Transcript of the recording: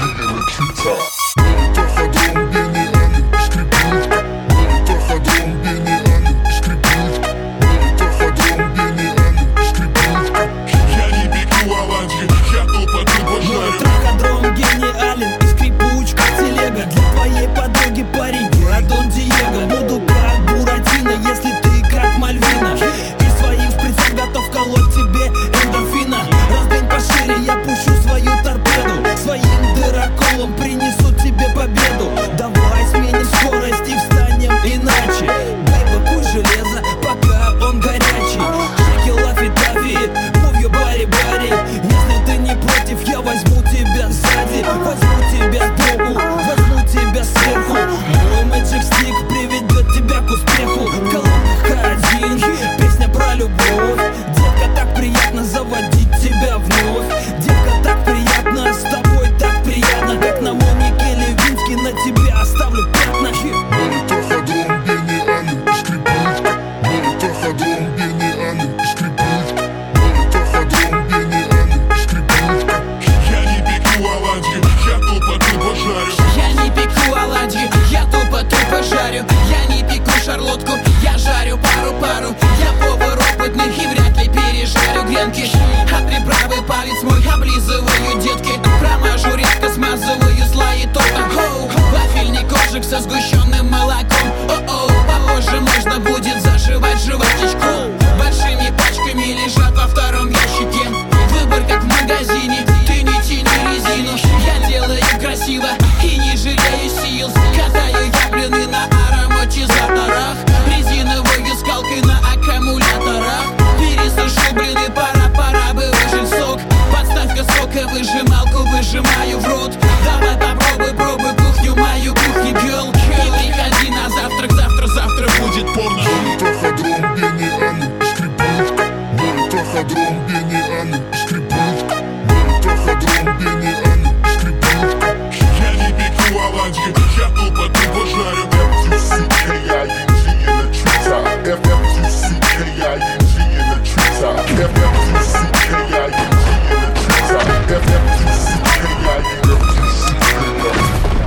Принесу тебе победу. Давай сменим скорость и встанем иначе. Бэйба, куй железо, пока он горячий. Shake it, love it, love it, move your body, body. Если ты не против, я возьму тебя сзади. Возьму тебя сбоку, возьму тебя сверху. Мой magic stick приведет тебя к успеху. В колонках К1, песня про любовь. Детка, так приятно заводить тебя вновь. Детка, так приятно с тобой, так приятно. Как на Монике Левински на тебе оставлю пятна. Я не пеку оладьи, я тупо тупо жарю. Я не пеку шарлотку, я жарю пару-пару. Я повар опытный и вряд ли пережарю гренки. От приправы палец мой облизываю детки. Промажу резко, смазываю слои торта. Вафельный коржик со сгущенным молоком. О-о, попозже можно будет зашивать животичку.